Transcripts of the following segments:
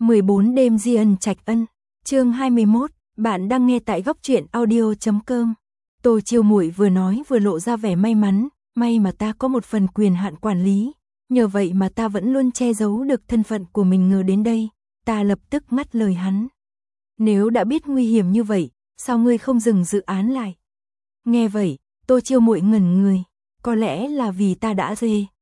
14 đêm di ân trạch ân, chương 21, bạn đang nghe tại góc truyện audio.com. Tô Chiêu Muội vừa nói vừa lộ ra vẻ may mắn, may mà ta có một phần quyền hạn quản lý, nhờ vậy mà ta vẫn luôn che giấu được thân phận của mình. Ngờ đến đây, ta lập tức ngắt lời hắn. Nếu đã biết nguy hiểm như vậy, sao ngươi không dừng dự án lại? Nghe vậy, Tô Chiêu Muội ngẩn người, có lẽ là vì ta đã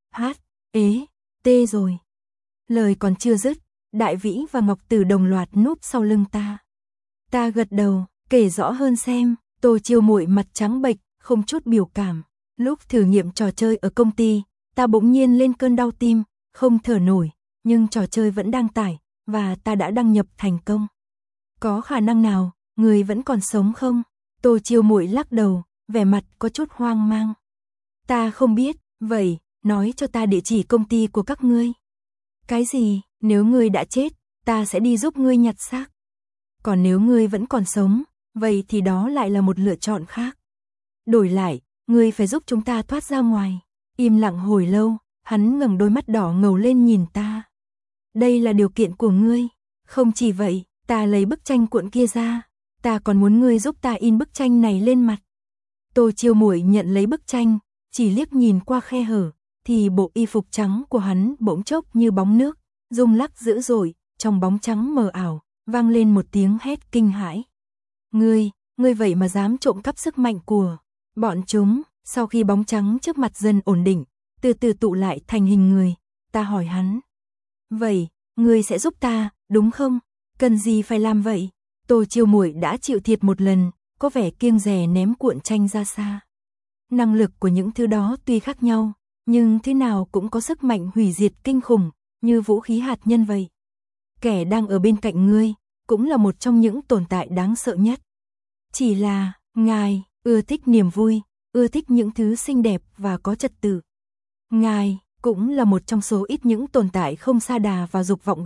tê rồi. Lời còn chưa dứt, Đại Vĩ và Ngọc Tử đồng loạt núp sau lưng ta. Ta gật đầu, kể rõ hơn xem. Tô Chiêu Muội mặt trắng bệch, không chút biểu cảm. Lúc thử nghiệm trò chơi ở công ty, ta bỗng nhiên lên cơn đau tim, không thở nổi, nhưng trò chơi vẫn đang tải, và ta đã đăng nhập thành công. Có khả năng nào, người vẫn còn sống không? Tô Chiêu Muội lắc đầu, vẻ mặt có chút hoang mang. Ta không biết, vậy, nói cho ta địa chỉ công ty của các ngươi. Cái gì, nếu ngươi đã chết, ta sẽ đi giúp ngươi nhặt xác. Còn nếu ngươi vẫn còn sống, vậy thì đó lại là một lựa chọn khác. Đổi lại, ngươi phải giúp chúng ta thoát ra ngoài. Im lặng hồi lâu, hắn ngẩng đôi mắt đỏ ngầu lên nhìn ta. Đây là điều kiện của ngươi. Không chỉ vậy, ta lấy bức tranh cuộn kia ra. Ta còn muốn ngươi giúp ta in bức tranh này lên mặt. Tô Chiêu Muội nhận lấy bức tranh, chỉ liếc nhìn qua khe hở, thì bộ y phục trắng của hắn bỗng chốc như bóng nước, rung lắc dữ dội, trong bóng trắng mờ ảo, vang lên một tiếng hét kinh hãi. Ngươi vậy mà dám trộm cắp sức mạnh của bọn chúng. Sau khi bóng trắng trước mặt dần ổn định, từ từ tụ lại thành hình người, ta hỏi hắn. Vậy, ngươi sẽ giúp ta, đúng không? Cần gì phải làm vậy? Tô Chiêu Muội đã chịu thiệt một lần, có vẻ kiêng dè ném cuộn tranh ra xa. Năng lực của những thứ đó tuy khác nhau, nhưng thế nào cũng có sức mạnh hủy diệt kinh khủng, như vũ khí hạt nhân vậy. Kẻ đang ở bên cạnh ngươi, cũng là một trong những tồn tại đáng sợ nhất. Chỉ là, ngài, ưa thích niềm vui, ưa thích những thứ xinh đẹp và có trật tự. Ngài, cũng là một trong số ít những tồn tại không sa đà vào dục vọng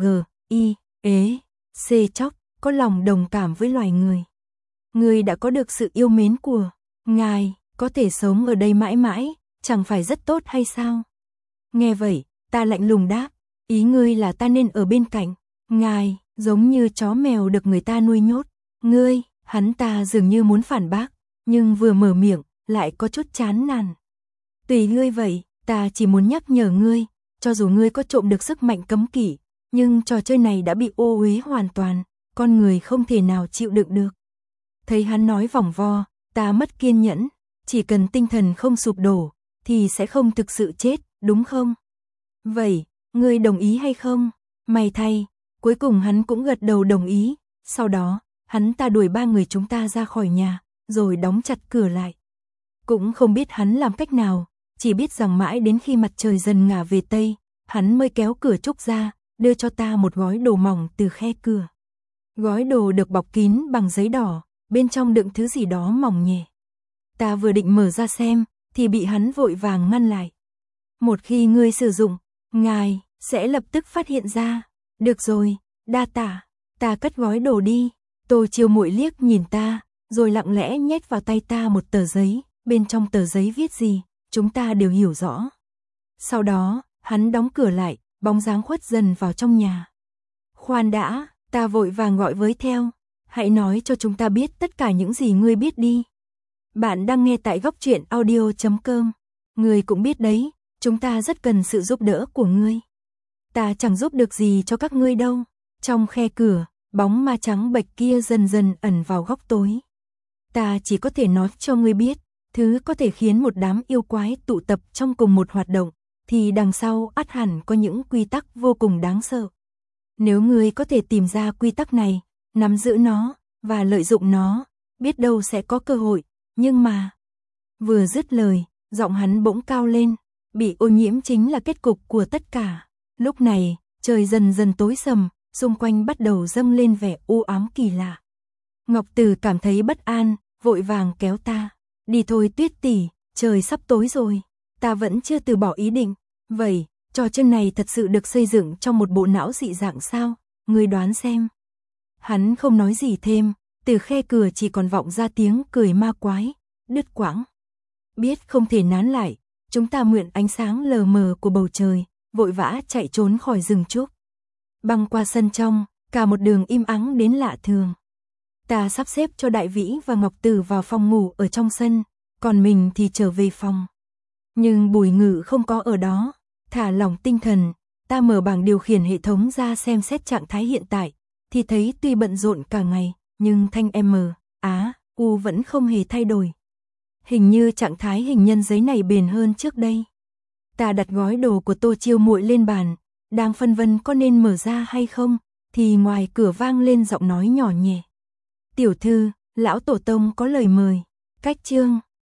chóc, có lòng đồng cảm với loài người. Ngươi đã có được sự yêu mến của ngài, có thể sống ở đây mãi mãi, chẳng phải rất tốt hay sao? Nghe vậy, ta lạnh lùng đáp, ý ngươi là ta nên ở bên cạnh ngài, giống như chó mèo được người ta nuôi nhốt. Ngươi, hắn ta dường như muốn phản bác, nhưng vừa mở miệng, lại có chút chán nản. Tùy ngươi vậy, ta chỉ muốn nhắc nhở ngươi, cho dù ngươi có trộm được sức mạnh cấm kỵ, nhưng trò chơi này đã bị ô uế hoàn toàn, con người không thể nào chịu đựng được. Thấy hắn nói vòng vo, ta mất kiên nhẫn, chỉ cần tinh thần không sụp đổ, thì sẽ không thực sự chết, đúng không? Vậy, ngươi đồng ý hay không? May thay, cuối cùng hắn cũng gật đầu đồng ý, sau đó, hắn ta đuổi ba người chúng ta ra khỏi nhà, rồi đóng chặt cửa lại. Cũng không biết hắn làm cách nào, chỉ biết rằng mãi đến khi mặt trời dần ngả về Tây, hắn mới kéo cửa trúc ra, đưa cho ta một gói đồ mỏng từ khe cửa. Gói đồ được bọc kín bằng giấy đỏ, bên trong đựng thứ gì đó mỏng nhẹ. Ta vừa định mở ra xem, thì bị hắn vội vàng ngăn lại. Một khi ngươi sử dụng, ngài sẽ lập tức phát hiện ra. Được rồi, đa tạ, ta cất gói đồ đi. Tô Chiêu Muội liếc nhìn ta, rồi lặng lẽ nhét vào tay ta một tờ giấy, bên trong tờ giấy viết gì, chúng ta đều hiểu rõ. Sau đó, hắn đóng cửa lại, bóng dáng khuất dần vào trong nhà. Khoan đã, ta vội vàng gọi với theo, hãy nói cho chúng ta biết tất cả những gì ngươi biết đi. Bạn đang nghe tại góc truyện audio.com. Ngươi cũng biết đấy, chúng ta rất cần sự giúp đỡ của ngươi. Ta chẳng giúp được gì cho các ngươi đâu. Trong khe cửa, bóng ma trắng bệch kia dần dần ẩn vào góc tối. Ta chỉ có thể nói cho ngươi biết, thứ có thể khiến một đám yêu quái tụ tập trong cùng một hoạt động, thì đằng sau ắt hẳn có những quy tắc vô cùng đáng sợ. Nếu ngươi có thể tìm ra quy tắc này, nắm giữ nó, và lợi dụng nó, biết đâu sẽ có cơ hội, nhưng mà... Vừa dứt lời, giọng hắn bỗng cao lên, bị ô nhiễm chính là kết cục của tất cả. Lúc này, trời dần dần tối sầm, xung quanh bắt đầu dâng lên vẻ u ám kỳ lạ. Ngọc Tử cảm thấy bất an, vội vàng kéo ta. Đi thôi Tuyết tỷ, trời sắp tối rồi. Ta vẫn chưa từ bỏ ý định. Vậy, trò chơi này thật sự được xây dựng trong một bộ não dị dạng sao? Ngươi đoán xem. Hắn không nói gì thêm, từ khe cửa chỉ còn vọng ra tiếng cười ma quái, đứt quãng. Biết không thể nán lại, chúng ta mượn ánh sáng lờ mờ của bầu trời, vội vã chạy trốn khỏi rừng trúc. Băng qua sân trong, Cả một đường im ắng đến lạ thường. Ta sắp xếp cho Đại Vĩ và Ngọc Tử vào phòng ngủ ở trong sân, còn mình thì trở về phòng. Nhưng Bùi Ngự không có ở đó. Thả lỏng tinh thần, ta mở bảng điều khiển hệ thống ra xem xét trạng thái hiện tại, thì thấy tuy bận rộn cả ngày, nhưng thanh M, Á, U vẫn không hề thay đổi. Hình như trạng thái hình nhân giấy này bền hơn trước đây. Ta đặt gói đồ của Tô Chiêu muội lên bàn, đang phân vân có nên mở ra hay không, thì ngoài cửa vang lên giọng nói nhỏ nhẹ. Tiểu thư, lão tổ tông có lời mời. Cách chương